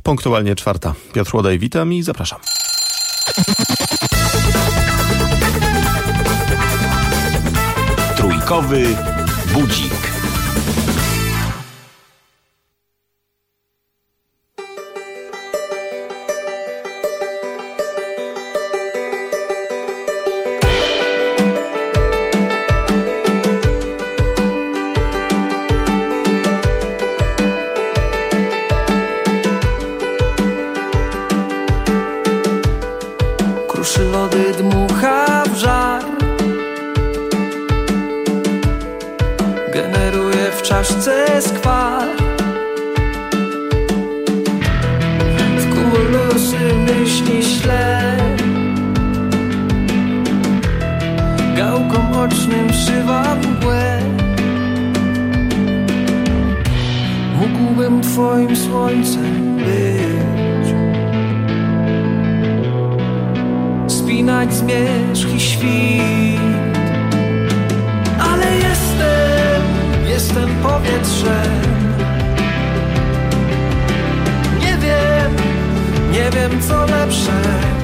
Punktualnie 4. Piotr Łodaj, witam i zapraszam. Trójkowy budzik. Kruszy lody, dmucha w żar, generuje w czaszce skwar. W kumulusy myśli śle, gałką ocznym szywa mgłę. Mógłbym twoim słońcem być, spinać zmierzch i świt, ale jestem powietrzem. Nie wiem co lepsze.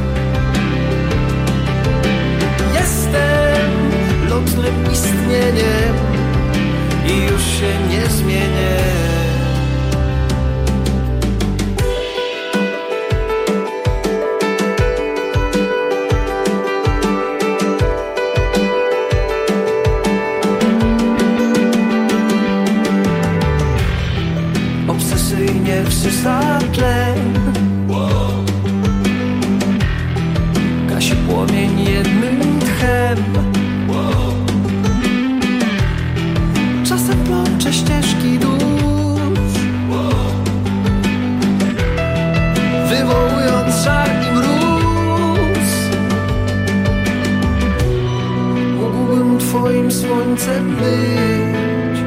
Jestem lotnym istnieniem i już się nie zmienię. Wsysa tlen, gasi płomień jednym tchem. Czasem plącze ścieżki dusz, wywołując żar i mróz. Mógłbym twoim słońcem być,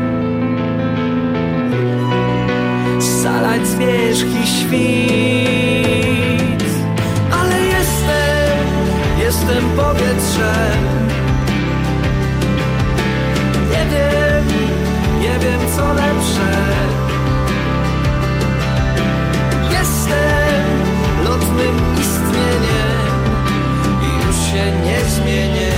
scalać zmierzch i świt, ale jestem powietrzem. Nie wiem co lepsze. Jestem lotnym istnieniem i już się nie zmienię.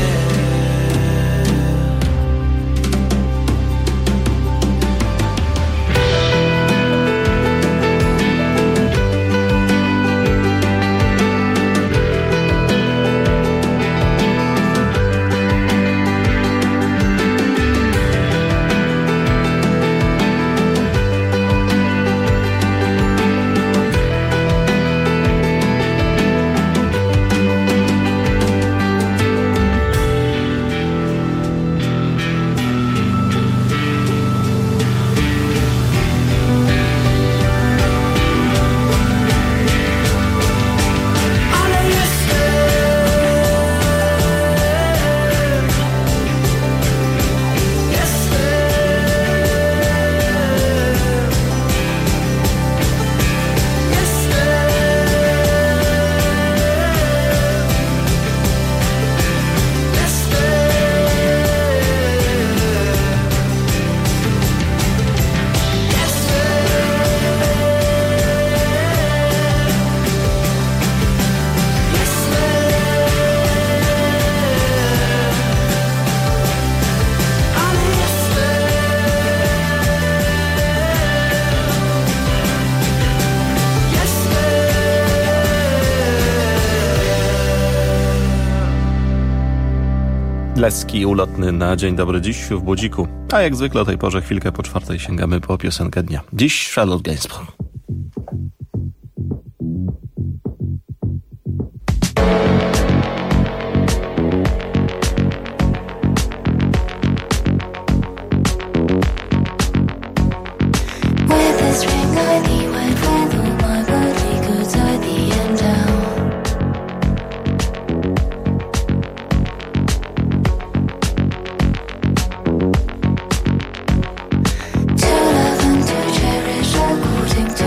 Leski ulotny na Dzień Dobry dziś w Budziku. A jak zwykle o tej porze chwilkę po 4 sięgamy po piosenkę dnia. Dziś Charlotte Gainsbourg. To love and to cherish according to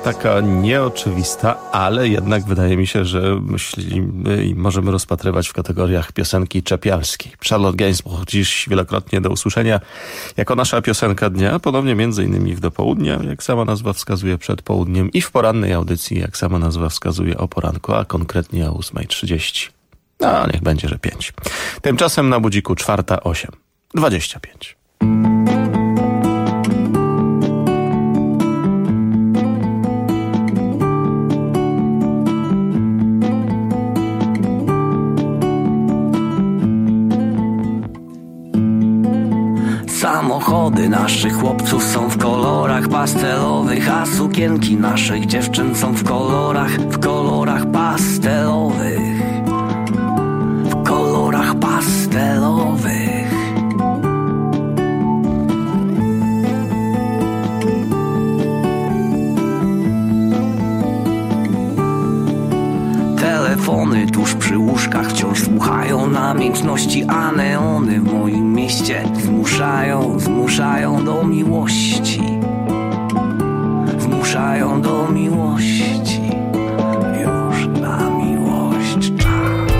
taka nieoczywista, ale jednak wydaje mi się, że myślimy i możemy rozpatrywać w kategoriach piosenki czepialskiej. Charlotte Gainsbourg dziś wielokrotnie do usłyszenia jako nasza piosenka dnia, ponownie między innymi w dopołudnia, jak sama nazwa wskazuje, przed południem i w porannej audycji, jak sama nazwa wskazuje, o poranku, a konkretnie o 8:30. No, niech będzie, że 5. Tymczasem na budziku 4:08. 25. Samochody naszych chłopców są w kolorach pastelowych, a sukienki naszych dziewczyn są w kolorach pastelowych. W kolorach pastelowych. Telefony tuż przy łóżkach wciąż słuchają namiętności, a neony w moim mieście zmuszają do miłości. Zmuszają do miłości. Już na miłość czas.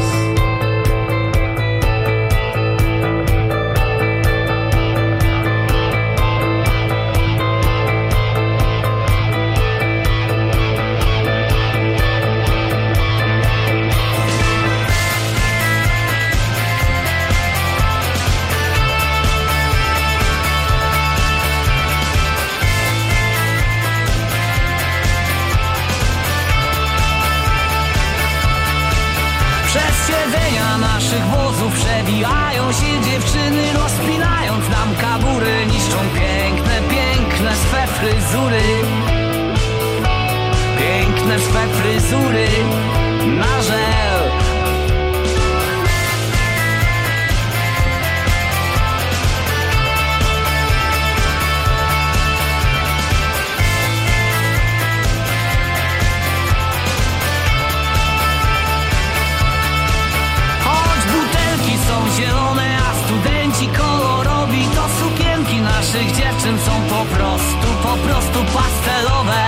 Naszych wozów przebijają się dziewczyny, rozpinając nam kabury, niszczą piękne swe fryzury. Piękne swe fryzury na żel. Zielone, a studenci kolorowi, to sukienki naszych dziewczyn są po prostu pastelowe.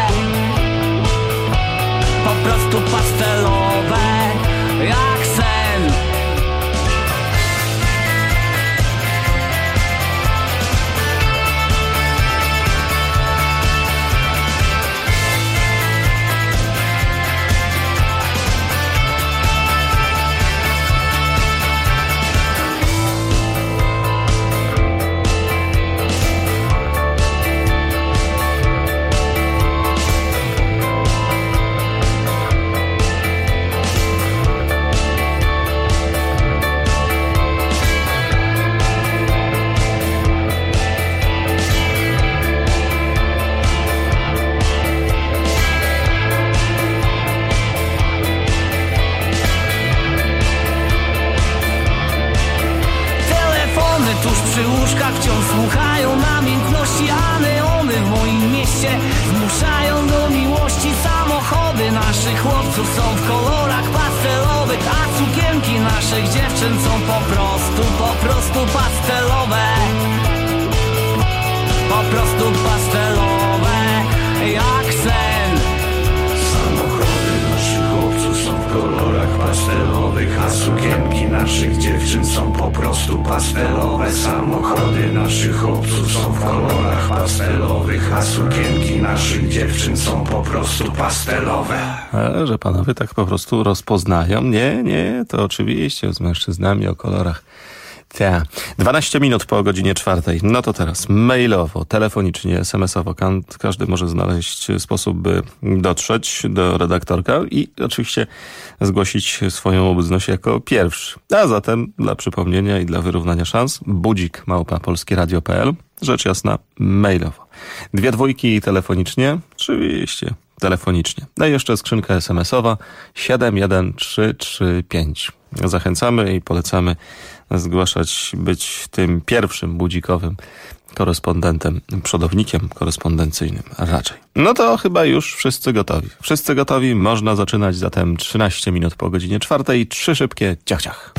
Po prostu pastelowe, jak sen. Tuż przy łóżkach wciąż słuchają namiętności, a neony w moim mieście zmuszają do miłości. Samochody naszych chłopców są w kolorach pastelowych, a sukienki naszych dziewczyn są po prostu pastelowe. Po prostu pastelowe, jak sen. Samochody naszych chłopców są w kolorach pastelowych, a sukienki naszych dziewczyn są po prostu pastelowe. Samochody naszych chłopców są w kolorach pastelowych, a sukienki naszych dziewczyn są po prostu pastelowe. Ale że panowie tak po prostu rozpoznają? Nie, to oczywiście z mężczyznami o kolorach. 12 minut po godzinie 4. No to teraz mailowo, telefonicznie, SMS-owo. Każdy może znaleźć sposób, by dotrzeć do redaktorka i oczywiście zgłosić swoją obecność jako pierwszy. A zatem dla przypomnienia i dla wyrównania szans budzik@polskieradio.pl. Rzecz jasna, mailowo. 2 dwójki telefonicznie, oczywiście telefonicznie. No i jeszcze skrzynka SMS-owa 71335. Zachęcamy i polecamy zgłaszać, być tym pierwszym budzikowym korespondentem, przodownikiem korespondencyjnym raczej. No to chyba już wszyscy gotowi. Wszyscy gotowi, można zaczynać, zatem 13 minut po godzinie 4. 3 szybkie ciach.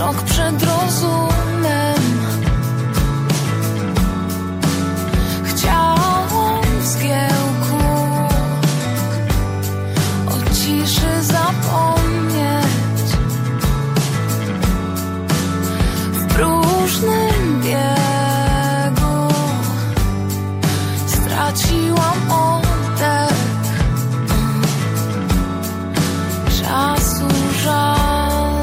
krok przed rozumem. Chciałam w zgiełku o ciszy zapomnieć. W próżnym biegu straciłam oddech. Czasu żal.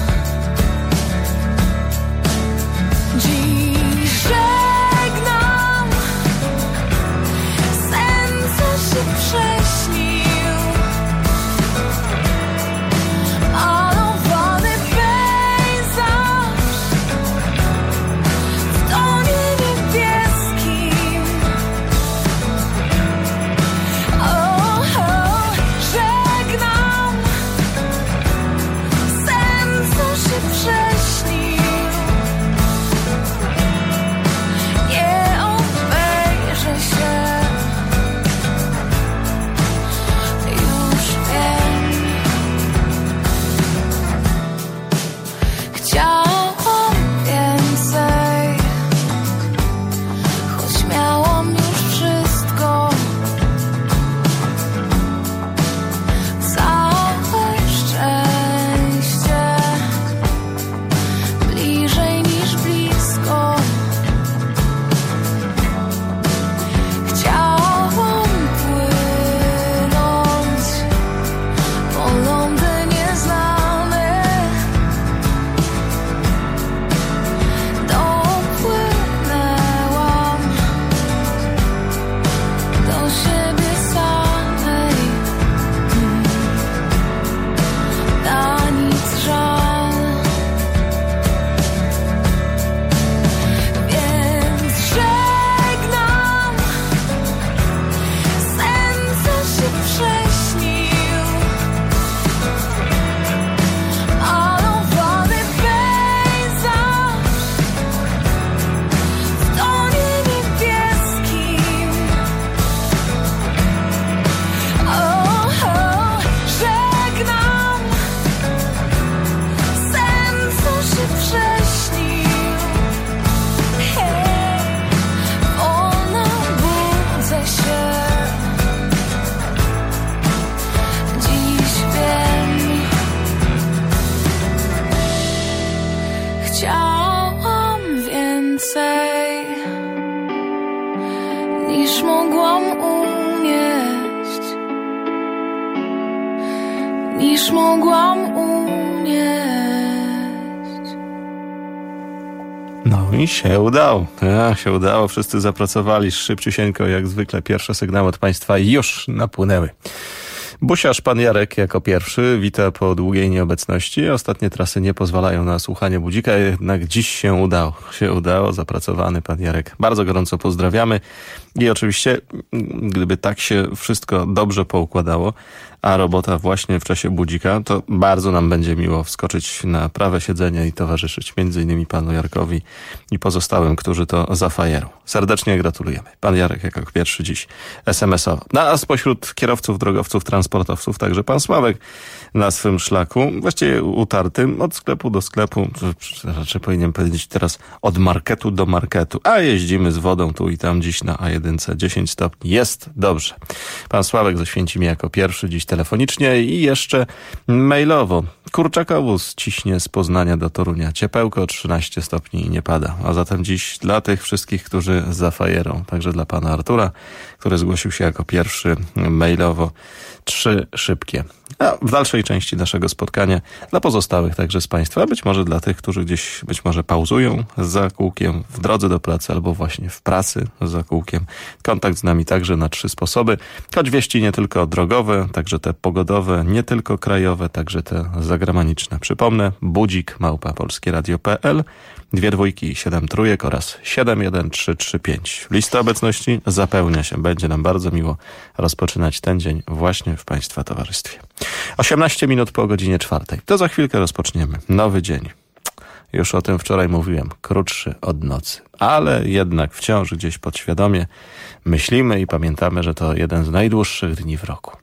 Dziś żegnam sen, co się prześnił. Malowany pejzaż w tonie niebieskim. Żegnam sen, co się prześnił. Nie obejrzę się, już wiem. Chciałam więcej, choć miałam już wszystko. Całe szczęście, bliżej niż blisko. Chciałam płynąć po lądy nieznane. Dopłynęłam do siebie samej. Na nic żal. Więc żegnam sen, co się prześnił. Malowany pejzaż w tonie niebieskim. Żegnam sen, co się prześnił. Wolno budzę się. Dziś wiem. Chciałam więcej niż mogłam unieść. Niż mogłam unieść. No i się udało. Się udało. Wszyscy zapracowali szybciusieńko, jak zwykle. Pierwsze sygnały od państwa już napłynęły. Busiarz pan Jarek jako pierwszy wita po długiej nieobecności. Ostatnie trasy nie pozwalają na słuchanie budzika, jednak dziś się udało. Zapracowany pan Jarek. Bardzo gorąco pozdrawiamy. I oczywiście, gdyby tak się wszystko dobrze poukładało, a robota właśnie w czasie budzika, to bardzo nam będzie miło wskoczyć na prawe siedzenie i towarzyszyć między innymi panu Jarkowi i pozostałym, którzy to zafajerą. Serdecznie gratulujemy. Pan Jarek jako pierwszy dziś SMS-owo. No a spośród kierowców, drogowców, transportowców także pan Sławek na swym szlaku, właściwie utartym od sklepu do sklepu, raczej powinienem powiedzieć teraz od marketu do marketu, a jeździmy z wodą tu i tam dziś na A1 10 stopni. Jest dobrze. Pan Sławek ze Święcimia jako pierwszy dziś telefonicznie i jeszcze mailowo. Kurczakowóz ciśnie z Poznania do Torunia. Ciepełko 13 stopni i nie pada. A zatem dziś dla tych wszystkich, którzy zafajerą, także dla pana Artura, który zgłosił się jako pierwszy mailowo, 3 szybkie. A w dalszej części naszego spotkania dla pozostałych także z państwa, być może dla tych, którzy gdzieś być może pauzują za kółkiem w drodze do pracy albo właśnie w pracy za kółkiem. Kontakt z nami także na 3 sposoby, choć wieści nie tylko drogowe, także te pogodowe, nie tylko krajowe, także te zagraniczne. Przypomnę, budzik@polskieradio.pl, 2 dwójki i 7 trójek oraz 71335. Lista obecności zapełnia się. Będzie nam bardzo miło rozpoczynać ten dzień właśnie w państwa towarzystwie. 18 minut po godzinie 4. To za chwilkę rozpoczniemy nowy dzień. Już o tym wczoraj mówiłem. Krótszy od nocy. Ale jednak wciąż gdzieś podświadomie myślimy i pamiętamy, że to jeden z najdłuższych dni w roku.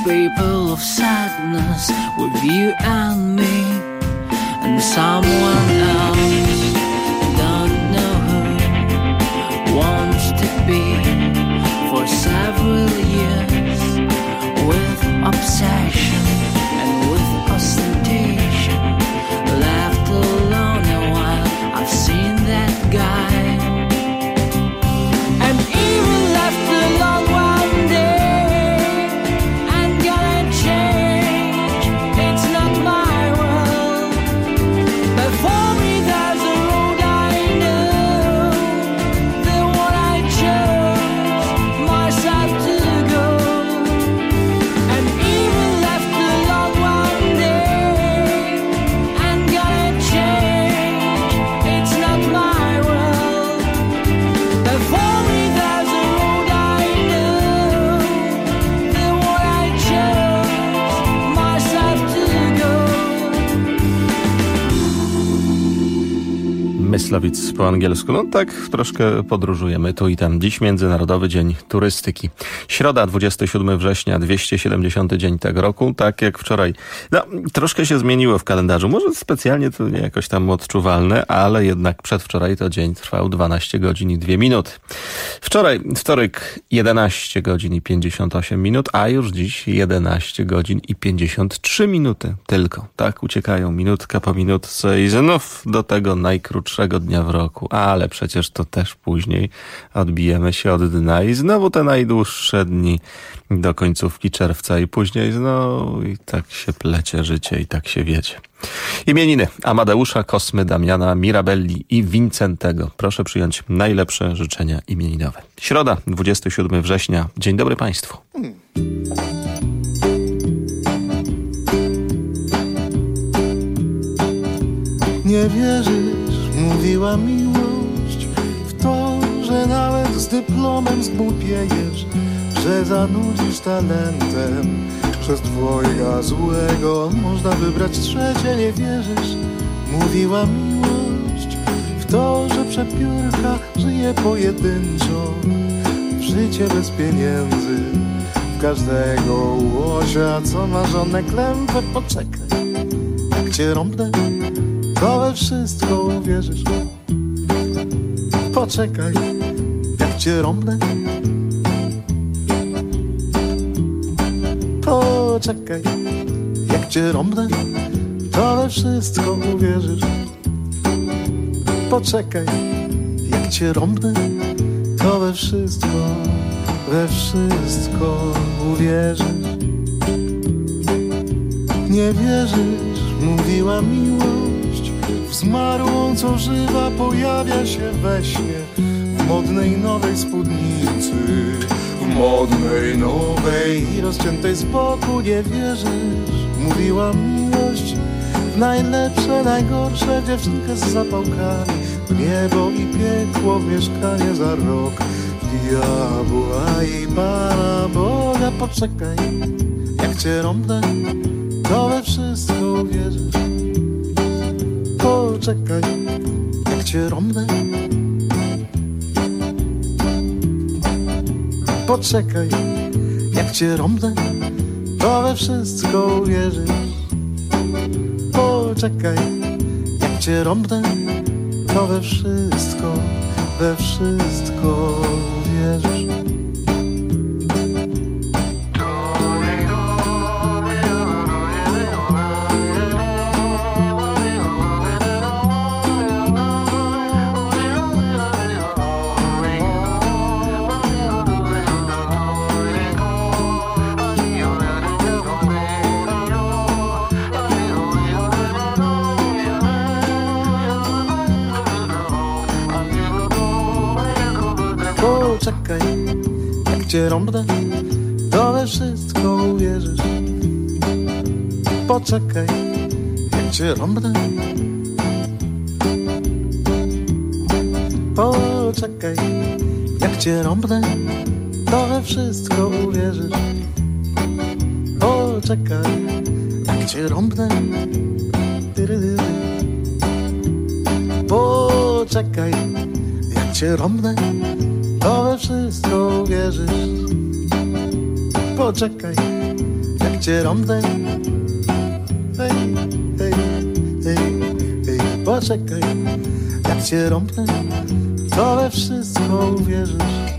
people of sadness with you and me and someone else. Don't know who wants to be for several years with obsession and with ostentation. Left alone a while, I've seen that guy. And even left alone one day, I'm gonna change, it's not my world. But for me there's a road I know, the one I chose myself to go. And even left alone one day, I'm gonna change, it's not my world. But for me there's a road I know, the one I chose myself to go. Myslowic po angielsku. No tak, troszkę podróżujemy tu i tam. Dziś Międzynarodowy Dzień Turystyki. Środa, 27 września, 270 dzień tego roku, tak jak wczoraj. No, troszkę się zmieniło w kalendarzu. Może specjalnie to nie jakoś tam odczuwalne, ale jednak przedwczoraj to dzień trwał 12 godzin i 2 minuty. Wczoraj, wtorek, 11 godzin i 58 minut, a już dziś 11 godzin i 53 minuty tylko. Tak, uciekają minutka po minutce i znów do tego najkrótszego dnia w roku. Ale przecież to też później odbijemy się od dna i znowu te najdłuższe dni do końcówki czerwca i później znowu i tak się plecie życie i tak się wiecie. Imieniny Amadeusza, Kosmy, Damiana, Mirabelli i Wincentego. Proszę przyjąć najlepsze życzenia imieninowe. Środa, 27 września. Dzień dobry Państwu. Nie wierzysz, mówiła miłość, w to, że nawet z dyplomem zgłupiejesz, że zanudzisz talentem. Przez dwojga złego można wybrać trzecie. Nie wierzysz, mówiła miłość, w to, że przepiórka żyje pojedynczo, w życie bez pieniędzy, w każdego łosia, co ma żonę klępę. Poczekaj, jak cię rąbnę, to we wszystko uwierzysz. Poczekaj, jak cię rąbnę. Poczekaj, jak cię rąbnę, to we wszystko uwierzysz. Poczekaj, jak cię rąbnę, to we wszystko uwierzysz. Nie wierzysz, mówiła miłość, w zmarłą co żywa pojawia się we śnie, w modnej nowej spódnicy, w modnej nowej i rozciętej z boku. Nie wierzysz, mówiła miłość, w najlepsze, najgorsze dziewczynkę z zapałkami, w niebo i piekło, w mieszkanie za rok, w diabła i Pana Boga. Poczekaj, jak cię rąbnę, to we wszystko uwierzysz. Poczekaj, jak cię rąbnę. Poczekaj, jak cię rąbnę, to we wszystko uwierzysz. Poczekaj, jak cię rąbnę, to we wszystko uwierzysz. Poczekaj, jak cię rąbnę, to we wszystko uwierzysz. Poczekaj, jak cię rąbnę. Poczekaj, jak cię rąbnę, to we wszystko uwierzysz. Poczekaj, jak cię rąbnę. Poczekaj, jak cię rąbnę, to we wszystko uwierzysz. Poczekaj, cię rąbnę, poczekaj, jak cię rąbnę, to we wszystko uwierzysz.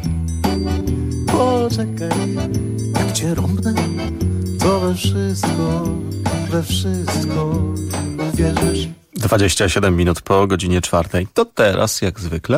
Poczekaj, jak cię rąbnę, to we wszystko uwierzysz. 27 minut po godzinie 4. To teraz, jak zwykle,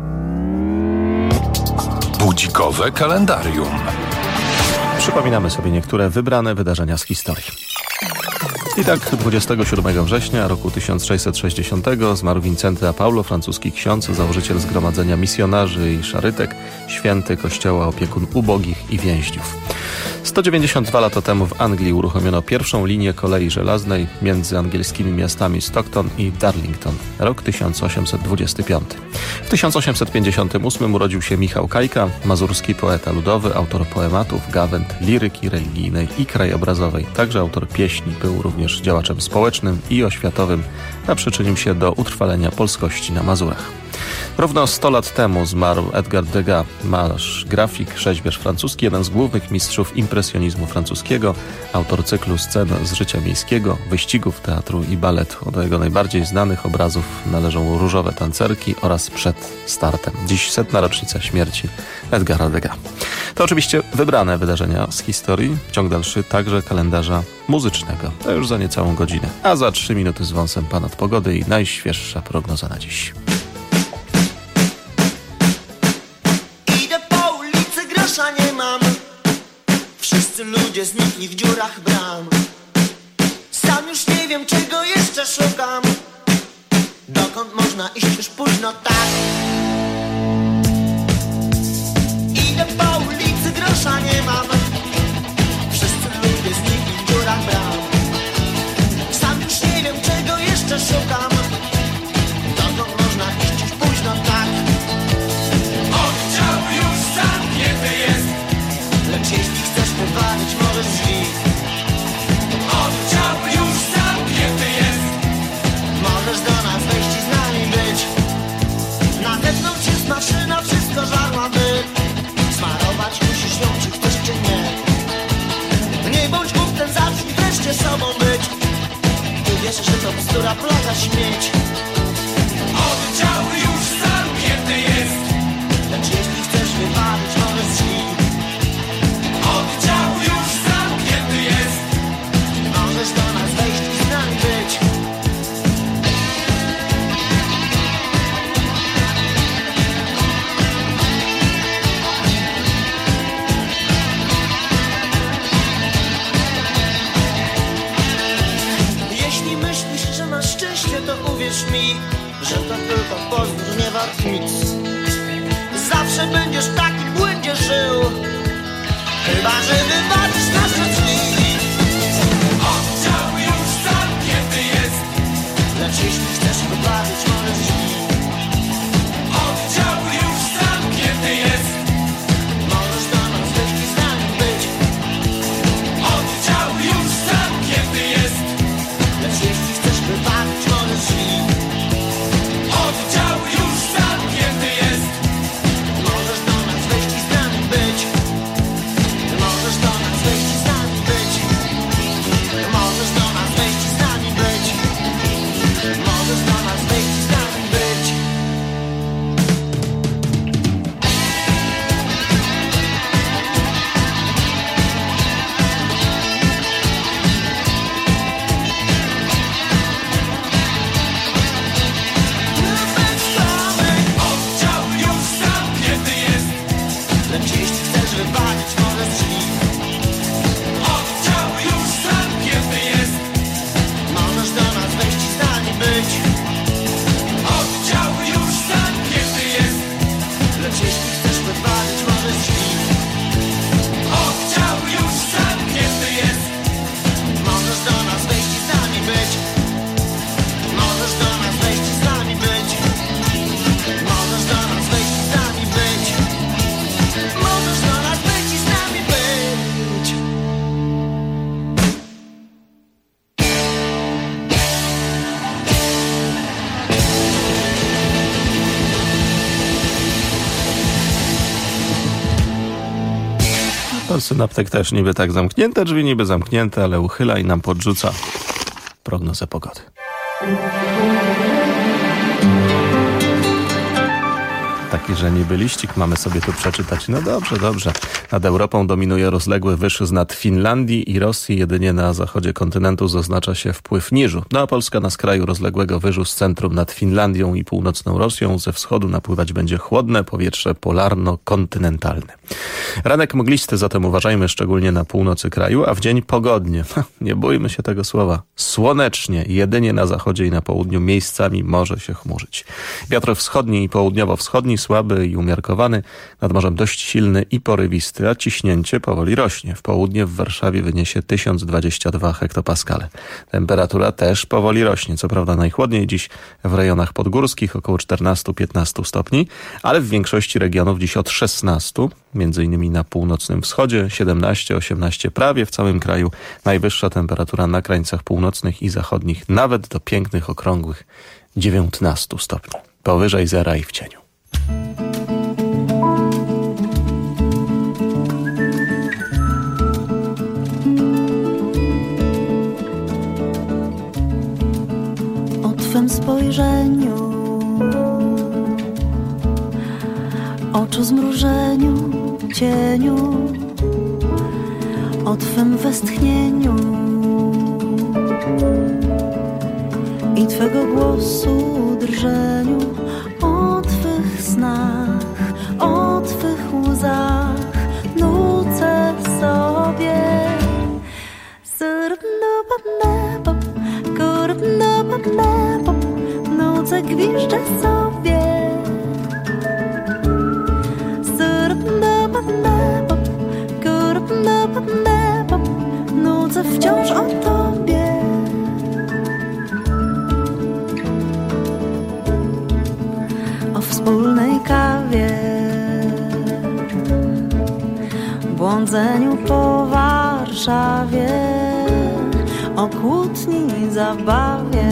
Budzikowe kalendarium. przypominamy sobie niektóre wybrane wydarzenia z historii. I tak 27 września roku 1660 zmarł Wincenty a Paulo, francuski ksiądz, założyciel Zgromadzenia Misjonarzy i Szarytek, święty Kościoła, opiekun ubogich i więźniów. 192 lata temu w Anglii uruchomiono pierwszą linię kolei żelaznej między angielskimi miastami Stockton i Darlington. Rok 1825. W 1858 urodził się Michał Kajka, mazurski poeta ludowy, autor poematów, gawęd, liryki religijnej i krajobrazowej. Także autor pieśni, był również działaczem społecznym i oświatowym, a przyczynił się do utrwalenia polskości na Mazurach. Równo 100 lat temu zmarł Edgar Degas, malarz, grafik, rzeźbiarz francuski, jeden z głównych mistrzów impresjonizmu francuskiego, autor cyklu scen z życia miejskiego, wyścigów, teatru i baletu. Do jego najbardziej znanych obrazów należą Różowe tancerki oraz Przed startem. Dziś 100. rocznica śmierci Edgara Degas. To oczywiście wybrane wydarzenia z historii, ciąg dalszy także kalendarza muzycznego. To już za niecałą godzinę, a za 3 minuty z wąsem Pan pogody i najświeższa prognoza na dziś. Nie mam. Wszyscy ludzie znikli w dziurach bram. Sam już nie wiem, czego jeszcze szukam. Dokąd można iść już późno, tak. Idę po ulicy, grosza nie mam. Wszyscy ludzie znikli w dziurach bram. Sam już nie wiem, czego jeszcze szukam. Dokąd można iść już późno, tak. Oddział już zamknięty jest. Lecz jeśli chcesz wywalić, możesz drzwi. Oddział już zamknięty jest. Możesz do nas wejść i z nami być. Na zewnątrz jest maszyna, wszystko żarła, by smarować musisz ją, czy chcesz, czy nie. Nie bądź głupcem, zacznij wreszcie sobą być. Ty wiesz, że to bzdura, plaga, śmieć. Oddział już zamknięty jest. Lecz jeśli chcesz wywalić, możesz drzwi. Oddział już zamknięty jest. Możesz do nas wejść i z nami być. Jeśli myślisz, że masz szczęście, to uwierz mi, że to tylko pozór, nie wart nic. Zawsze będziesz w takim błędzie żył, chyba że wywalisz nasze drzwi. Oddział już zamknięty jest. Lecz jeśli chcesz wywalić, możesz drzwi. Oddział już zamknięty jest. Możesz do nas wejść i z nami być. Oddział już zamknięty jest. Lecz jeśli chcesz wywalić, możesz drzwi. Oddział już zamknięty jest. Możesz do nas wejść i z nami być. Możesz do nas wejść i z nami być. Możesz do nas wejść i z nami być. Możesz do nas wejść i z nami być. Oddział już zamknięty jest. Lecz jeśli chcesz wywalić, możesz drzwi. Oddział już zamknięty jest. Możesz do nas wejść i z nami być. Oddział już zamknięty jest. Lecz jeśli chcesz wywalić, możesz drzwi. Oddział już zamknięty jest. Możesz do nas wejść i z nami być. Możesz do nas wejść i z nami być. Możesz do nas wejść i z nami być. Możesz do nas wejść i z nami być. Synaptyk też niby tak zamknięte drzwi, niby zamknięte, ale uchyla i nam podrzuca prognozę pogody. Taki, że niby liścik mamy sobie tu przeczytać. No dobrze. Nad Europą dominuje rozległy wyż z nad Finlandii i Rosji. Jedynie na zachodzie kontynentu zaznacza się wpływ niżu. No a Polska na skraju rozległego wyżu z centrum nad Finlandią i północną Rosją. Ze wschodu napływać będzie chłodne powietrze polarno-kontynentalne. Ranek mglisty, zatem uważajmy szczególnie na północy kraju, a w dzień pogodnie. Nie bójmy się tego słowa. Słonecznie, jedynie na zachodzie i na południu miejscami może się chmurzyć. Wiatr wschodni i południowo-wschodni słaby i umiarkowany, nad morzem dość silny i porywisty, a ciśnięcie powoli rośnie. W południe w Warszawie wyniesie 1022 hektopaskale. Temperatura też powoli rośnie. Co prawda najchłodniej dziś w rejonach podgórskich, około 14-15 stopni, ale w większości regionów dziś od 16, między innymi na północnym wschodzie, 17-18 prawie w całym kraju. Najwyższa temperatura na krańcach północnych i zachodnich nawet do pięknych, okrągłych 19 stopni. Powyżej zera i w cieniu. O twym spojrzeniu, oczu zmrużeniu, cieniu, o twym westchnieniu i twego głosu drżeniu, o twych snach, o twych łzach nucę sobie. Nucę, gwiżdżę sobie. Nucę wciąż o tobie. O wspólnej kawie, błądzeniu po Warszawie, o kłótni, zabawie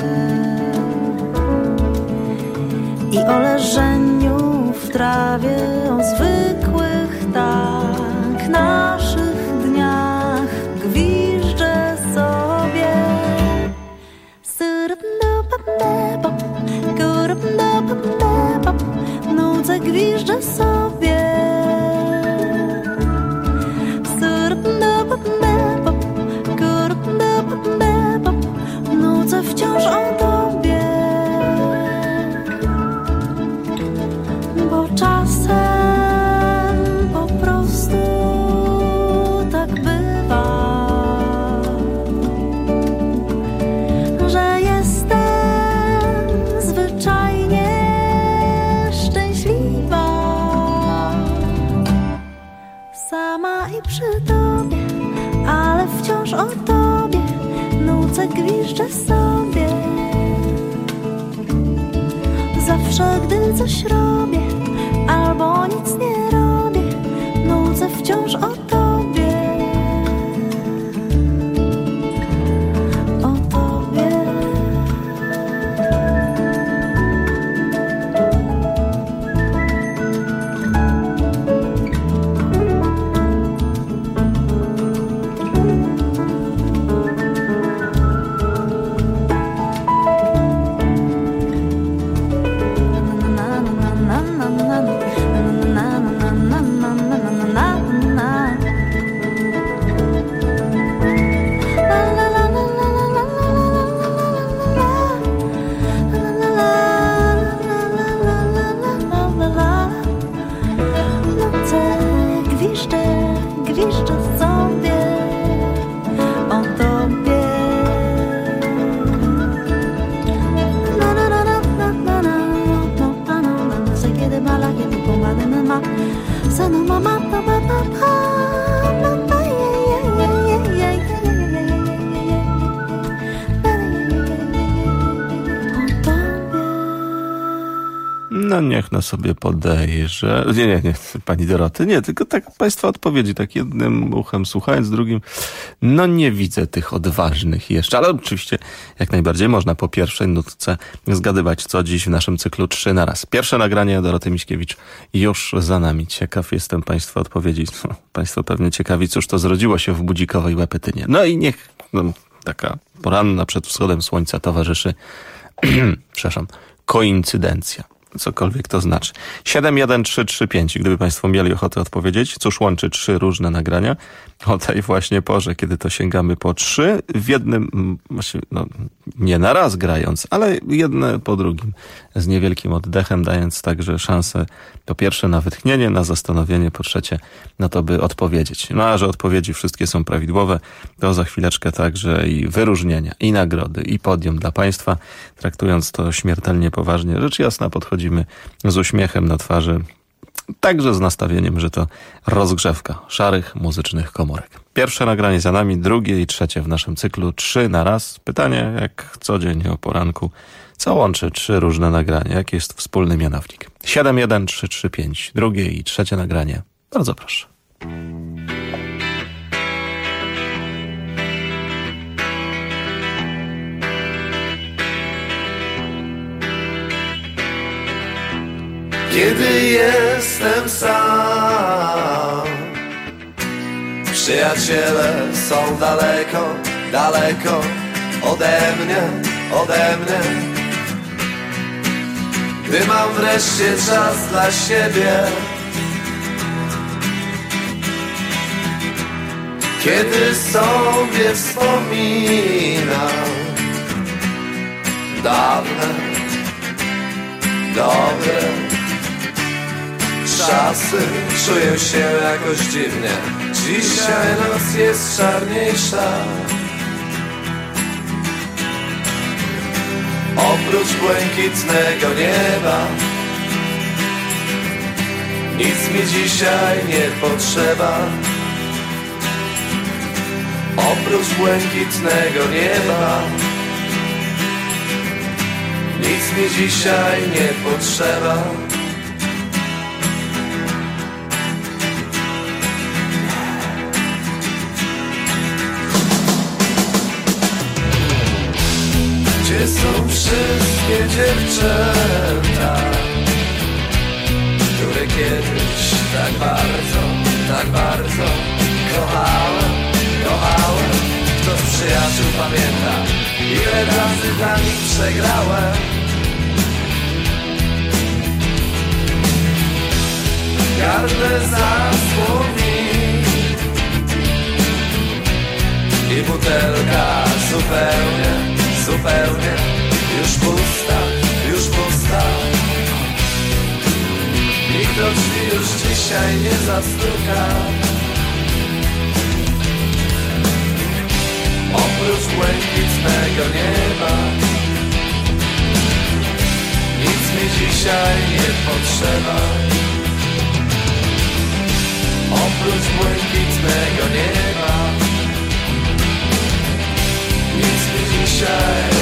i o leżeniu w trawie, o zwykłych tak naszych dniach gwiżdżę sobie. Nucę, gwiżdżę sobie. Nucę wciąż o tobie. Bo czasem po prostu tak bywa, że jestem zwyczajnie szczęśliwa. Sama i przy tobie, ale wciąż o tobie. Nucę, gwiżdżę sobie. Zawsze, gdy coś robię albo nic nie robię, nucę wciąż o tobie. O tobie. Gwiżdżę sobie o tobie. Kiedy mala, kiedy pomademy ma, sanu mama, pa pa pa pa. niech no sobie podejrze. Nie, pani Doroty, nie, tylko tak państwa odpowiedzi, tak jednym uchem słuchając, drugim, no nie widzę tych odważnych jeszcze, ale oczywiście jak najbardziej można po pierwszej nutce zgadywać, co dziś w naszym cyklu 3 na raz. Pierwsze nagranie Doroty Miśkiewicz już za nami. Ciekaw jestem państwa odpowiedzi. No, państwo pewnie ciekawi, cóż to zrodziło się w Budzikowej Łepetynie. No i niech taka poranna przed wschodem słońca towarzyszy przepraszam, koincydencja. Cokolwiek to znaczy. 71335. Gdyby państwo mieli ochotę odpowiedzieć, cóż łączy 3 różne nagrania o tej właśnie porze, kiedy to sięgamy po 3 w jednym, no nie na raz grając, ale jedne po drugim, z niewielkim oddechem, dając także szansę po pierwsze na wytchnienie, na zastanowienie, po trzecie na to, by odpowiedzieć. No a że odpowiedzi wszystkie są prawidłowe, to za chwileczkę także i wyróżnienia, i nagrody, i podium dla państwa. Traktując to śmiertelnie poważnie, rzecz jasna, podchodzimy z uśmiechem na twarzy, także z nastawieniem, że to rozgrzewka szarych muzycznych komórek. Pierwsze nagranie za nami, drugie i trzecie w naszym cyklu 3 na raz. Pytanie, jak co dzień o poranku, co łączy 3 różne nagrania? Jaki jest wspólny mianownik? 71335, drugie i trzecie nagranie. Bardzo proszę. Kiedy jestem sam, przyjaciele są daleko, daleko ode mnie. Gdy mam wreszcie czas dla siebie, kiedy sobie wspominam dawne, dobre czasy, czuję się jakoś dziwnie. Dzisiaj noc jest czarniejsza. Oprócz błękitnego nieba nic mi dzisiaj nie potrzeba. Oprócz błękitnego nieba nic mi dzisiaj nie potrzeba. Gdzie są wszystkie dziewczęta, które kiedyś tak bardzo kochałem? Kto z przyjaciół pamięta, ile razy dla nich przegrałem? Gardle zasłon i butelka zupełnie już pusta. Nikt do drzwi już dzisiaj nie zastuka. Oprócz błękitnego nieba nic mi dzisiaj nie potrzeba. Oprócz błękitnego nieba nic mi dzisiaj.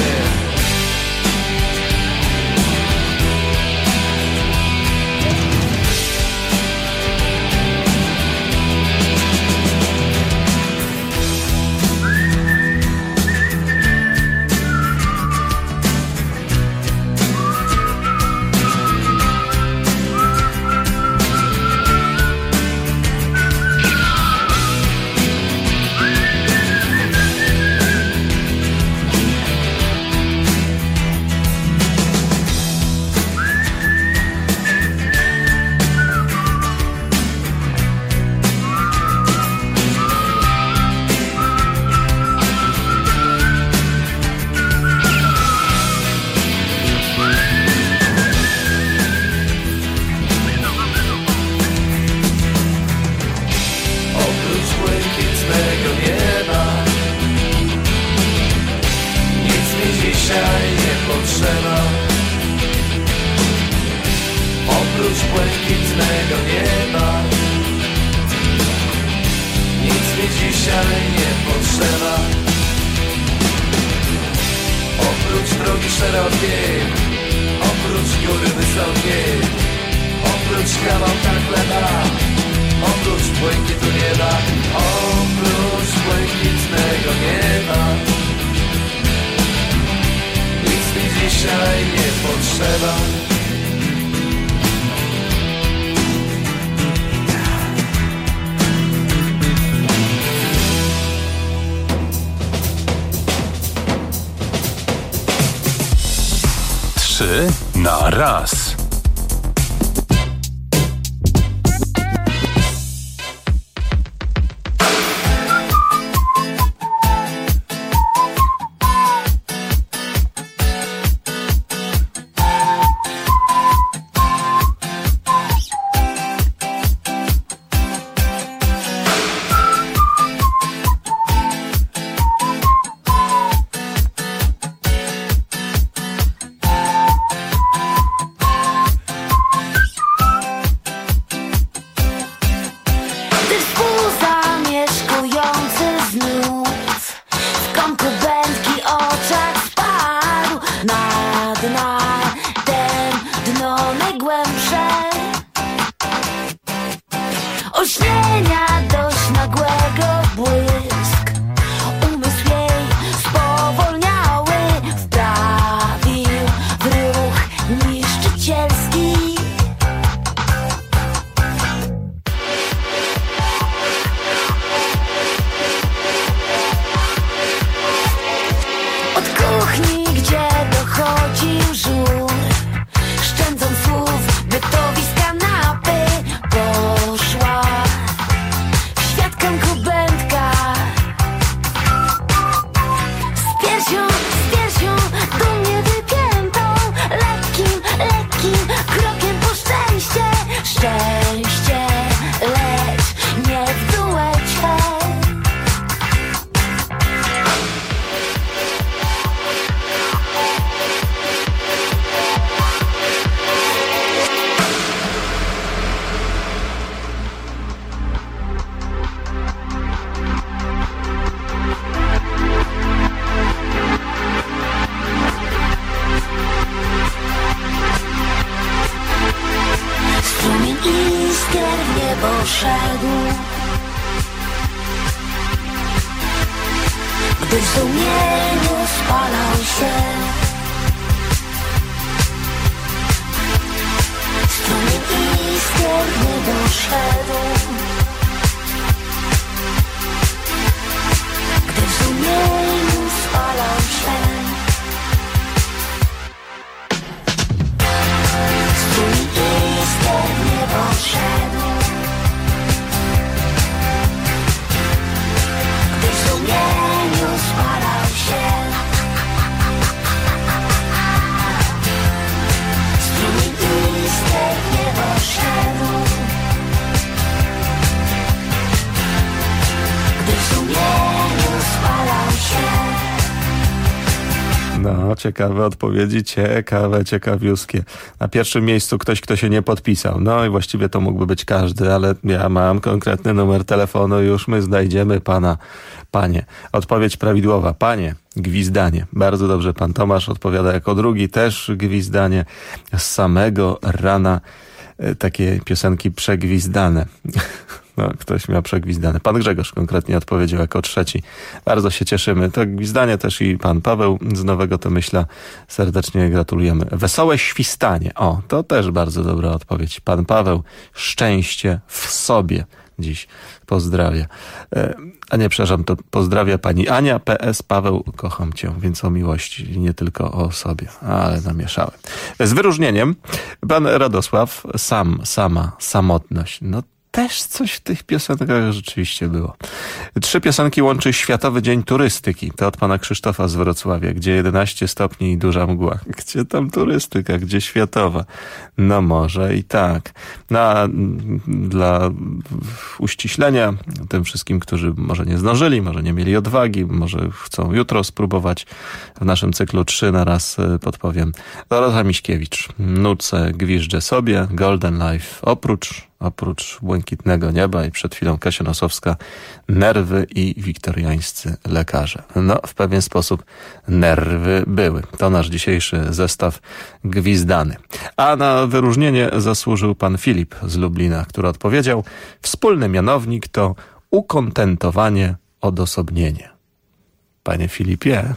oprócz góry wysokiej, oprócz kawałka chleba, oprócz błękitu nieba, oprócz błękitnego nieba. Nic mi dzisiaj nie potrzeba. Trzy na raz. Gdy w sumieniu spalał się strumień iskier nie doszedł. Gdy w sumieniu spalał się strumień iskier nie doszedł. Gdy w sumieniu spalał się strumień iskier nie doszedł. Gdy w sumieniu spalał się. No, ciekawe odpowiedzi, ciekawiuskie. Na pierwszym miejscu ktoś, kto się nie podpisał. No i właściwie to mógłby być każdy, ale ja mam konkretny numer telefonu, już my znajdziemy pana, panie. Odpowiedź prawidłowa, panie, gwizdanie. Bardzo dobrze, pan Tomasz odpowiada jako drugi, też gwizdanie. Z samego rana takie piosenki przegwizdane. No, ktoś miał przegwizdane. Pan Grzegorz konkretnie odpowiedział jako trzeci. Bardzo się cieszymy. To gwizdanie też i pan Paweł z Nowego Tomyśla. Serdecznie gratulujemy. Wesołe świstanie. O, to też bardzo dobra odpowiedź. Pan Paweł, szczęście w sobie dziś pozdrawia. A nie, przepraszam, to pozdrawia pani Ania. PS Paweł, kocham cię, więc o miłości, nie tylko o sobie. Ale namieszałem. Z wyróżnieniem pan Radosław, sama, samotność. No też coś w tych piosenkach rzeczywiście było. 3 piosenki łączy Światowy Dzień Turystyki. To od pana Krzysztofa z Wrocławia, gdzie 11 stopni i duża mgła. Gdzie tam turystyka, gdzie światowa? No może i tak. No a dla uściślenia tym wszystkim, którzy może nie zdążyli, może nie mieli odwagi, może chcą jutro spróbować w naszym cyklu 3 na raz podpowiem. Dorota Miśkiewicz. Nucę gwiżdżę sobie, Golden Life. oprócz Błękitnego Nieba i przed chwilą Kasia Nosowska, Nerwy i wiktoriańscy lekarze. No, w pewien sposób nerwy były. To nasz dzisiejszy zestaw gwizdany. A na wyróżnienie zasłużył pan Filip z Lublina, który odpowiedział: wspólny mianownik to ukontentowanie, odosobnienie. Panie Filipie.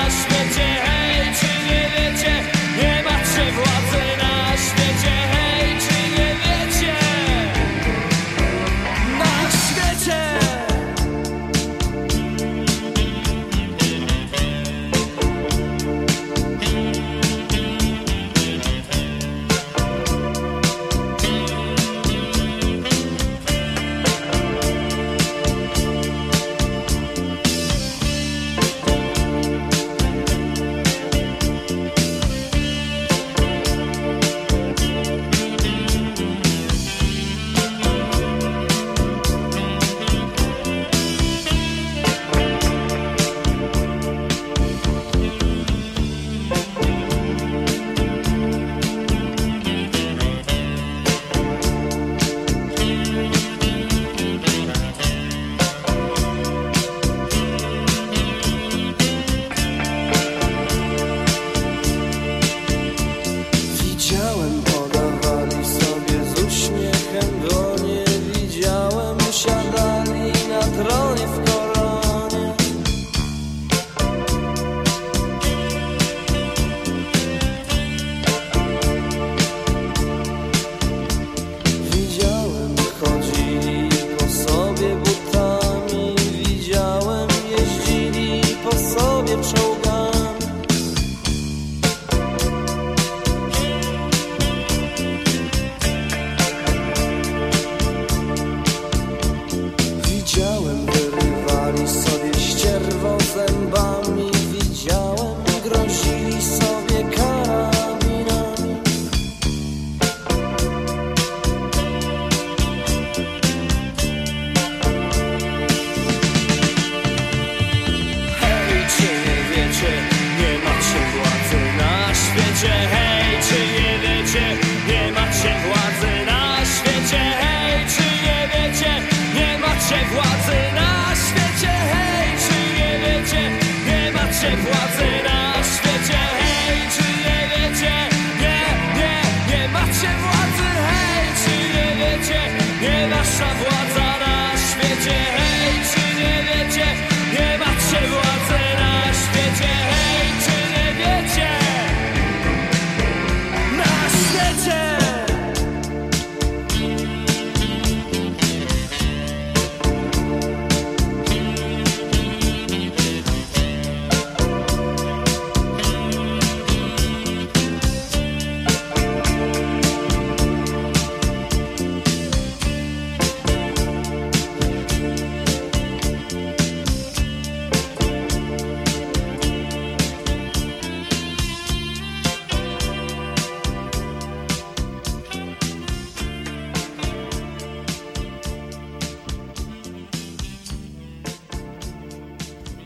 Hej,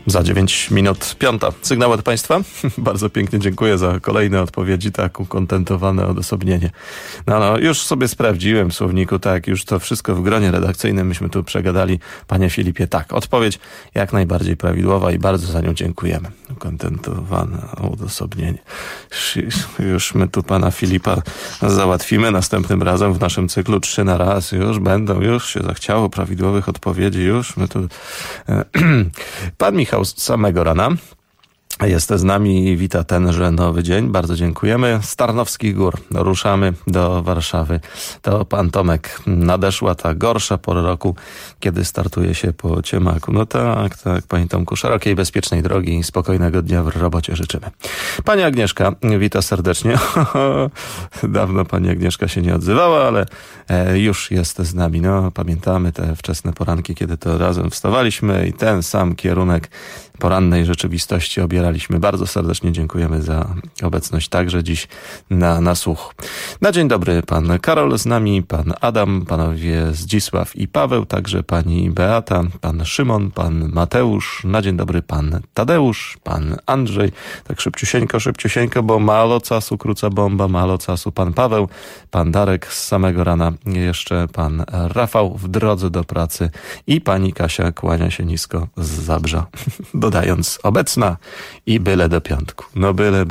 Za 9 minut 5. Sygnał od Państwa. Bardzo pięknie dziękuję za kolejne odpowiedzi, tak ukontentowane odosobnienie. No, już sobie sprawdziłem w słowniku, tak, już to wszystko w gronie redakcyjnym myśmy tu przegadali. Panie Filipie, tak, odpowiedź jak najbardziej prawidłowa i bardzo za nią dziękujemy. Ukontentowane odosobnienie. Już my tu pana Filipa załatwimy następnym razem w naszym cyklu 3 na raz. Już się zachciało prawidłowych odpowiedzi, już my tu... Pan Michał z samego rana jest z nami i wita tenże nowy dzień. Bardzo dziękujemy. Z Tarnowskich Gór ruszamy do Warszawy. To pan Tomek. Nadeszła ta gorsza pora roku, kiedy startuje się po ciemaku. No tak, panie Tomku. Szerokiej, bezpiecznej drogi i spokojnego dnia w robocie życzymy. Pani Agnieszka wita serdecznie. Dawno pani Agnieszka się nie odzywała, ale już jest z nami. No, pamiętamy te wczesne poranki, kiedy to razem wstawaliśmy i ten sam kierunek porannej rzeczywistości obieraliśmy. Bardzo serdecznie dziękujemy za obecność także dziś na słuch. Na dzień dobry pan Karol z nami, pan Adam, panowie Zdzisław i Paweł, także pani Beata, pan Szymon, pan Mateusz, na dzień dobry pan Tadeusz, pan Andrzej, tak szybciusieńko, bo malo czasu, króca bomba, malo czasu, pan Paweł, pan Darek z samego rana, jeszcze pan Rafał w drodze do pracy i pani Kasia kłania się nisko z Zabrza. Dodając obecna i byle do piątku. No byle.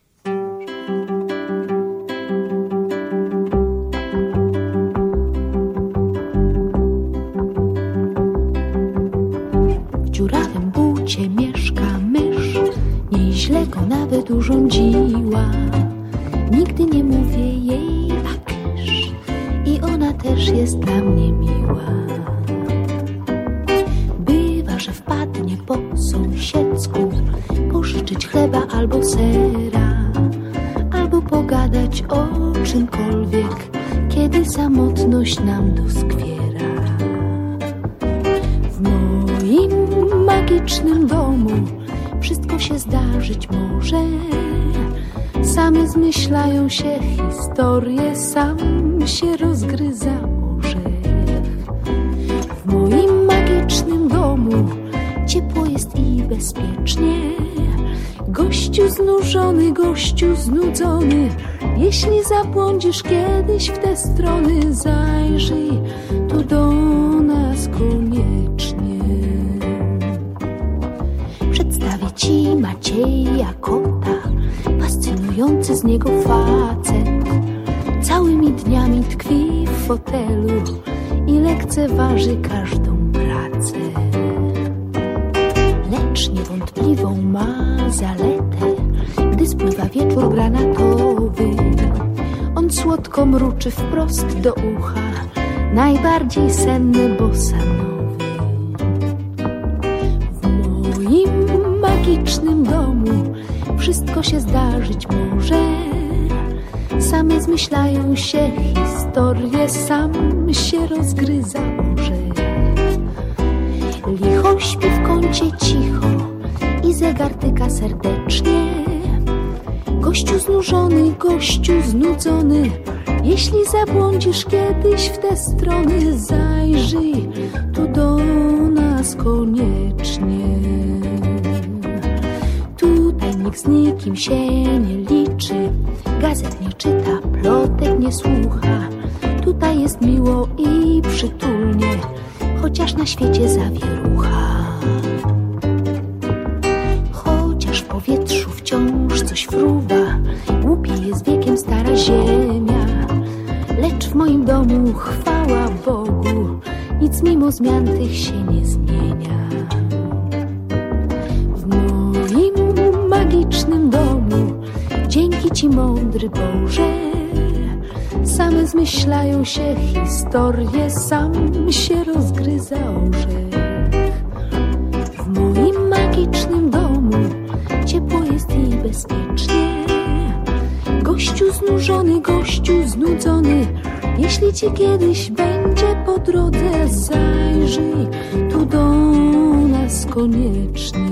W dziurawym bucie mieszka mysz, nieźle go nawet urządziła. Nigdy nie mówię jej a kysz i ona też jest dla mnie miła. Że wpadnie po sąsiedzku pożyczyć chleba albo sera, albo pogadać o czymkolwiek, kiedy samotność nam doskwiera. W moim magicznym domu wszystko się zdarzyć może. Same zmyślają się historie, sam się rozgryza orzech. W moim magicznym domu ciepło jest i bezpiecznie. Gościu znużony, gościu znudzony, jeśli zabłądzisz kiedyś w te strony, zajrzyj tu do nas koniecznie. Przedstawię ci Macieja Kota, fascynujący z niego facet. Całymi dniami tkwi w fotelu i lekceważy każdą pracę. Lecz niewątpliwą ma zaletę, gdy spływa wieczór granatowy. On słodko mruczy wprost do ucha, najbardziej senny bossa nowy. W moim magicznym domu wszystko się zdarzyć może. Same zmyślają się historie, sam się rozgryza orzech. Licho śpi w kącie cicho i zegar tyka serdecznie. Gościu znużony, gościu znudzony, jeśli zabłądzisz kiedyś w te strony, zajrzyj tu do nas koniecznie. Tutaj nikt z nikim się nie liczy, gazet nie czyta, plotek nie słucha. Tutaj jest miło i przytulnie, chociaż na świecie zawierucha. Chociaż w powietrzu wciąż coś fruwa, głupie jest wiekiem stara ziemia. Lecz w moim domu, chwała Bogu, nic mimo zmian tych się nie zmienia. W moim magicznym domu, dzięki ci mądry Boże, same zmyślają się historie, sam się rozgryza orzech. W moim magicznym domu ciepło jest i bezpiecznie. Gościu znużony, gościu znudzony, jeśli ci kiedyś będzie po drodze, zajrzyj tu do nas koniecznie.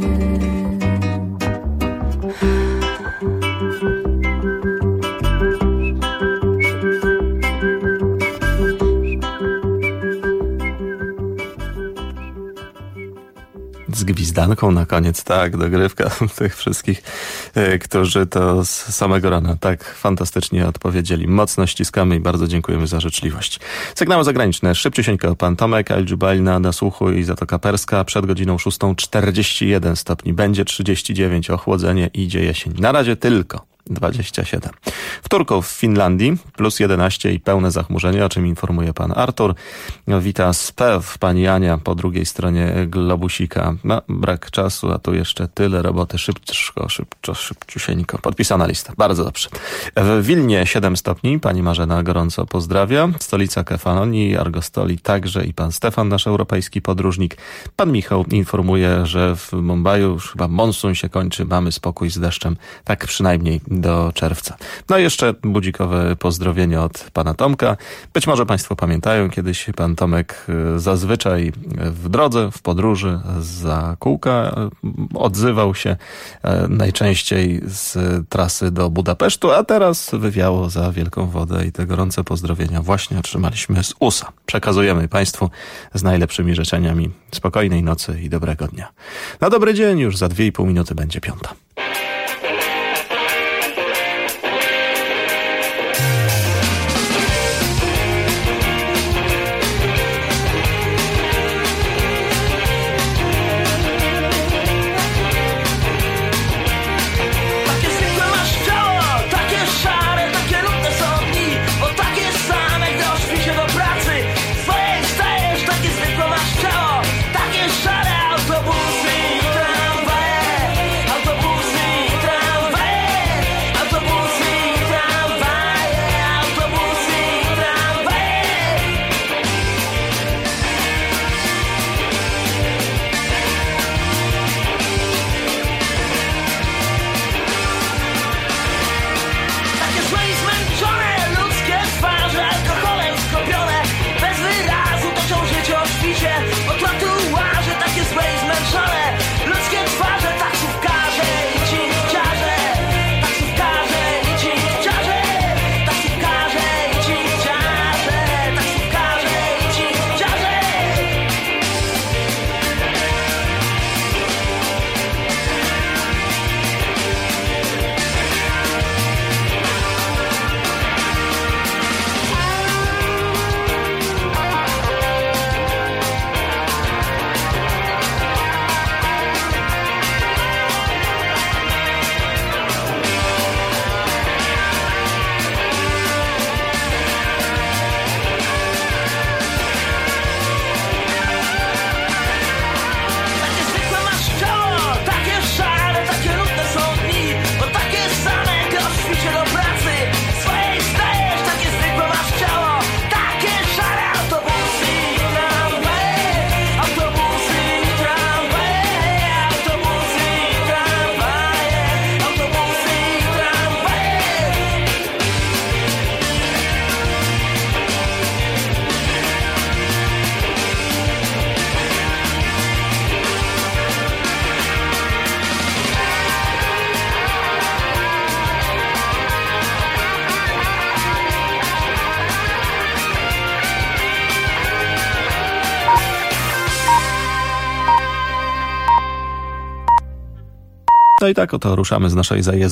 gwizdanką na koniec, tak, dogrywka tych wszystkich, którzy to z samego rana tak fantastycznie odpowiedzieli. Mocno ściskamy i bardzo dziękujemy za życzliwość. Sygnały zagraniczne. Szybciusieńko pan Tomek, Al-Jubail na Słuchu i Zatoka Perska. Przed godziną 6:41 stopni. Będzie 39, ochłodzenie, idzie jesień. Na razie tylko 27. W Turku w Finlandii plus 11 i pełne zachmurzenie, o czym informuje pan Artur. Wita Spew, pani Ania po drugiej stronie globusika. No, brak czasu, a tu jeszcze tyle roboty. Szybciusieńko. Podpisana lista. Bardzo dobrze. W Wilnie 7 stopni. Pani Marzena gorąco pozdrawia. Stolica Kefalonii, Argostoli także i pan Stefan, nasz europejski podróżnik. Pan Michał informuje, że w Mumbaiu już chyba monsun się kończy. Mamy spokój z deszczem. Tak przynajmniej do czerwca. No i jeszcze budzikowe pozdrowienie od pana Tomka. Być może państwo pamiętają, kiedyś pan Tomek zazwyczaj w drodze, w podróży za kółka odzywał się najczęściej z trasy do Budapesztu, a teraz wywiało za wielką wodę i te gorące pozdrowienia właśnie otrzymaliśmy z USA. Przekazujemy państwu z najlepszymi życzeniami spokojnej nocy i dobrego dnia. Na dobry dzień już za 2,5 minuty będzie 5. No i tak oto ruszamy z naszej zajezdni.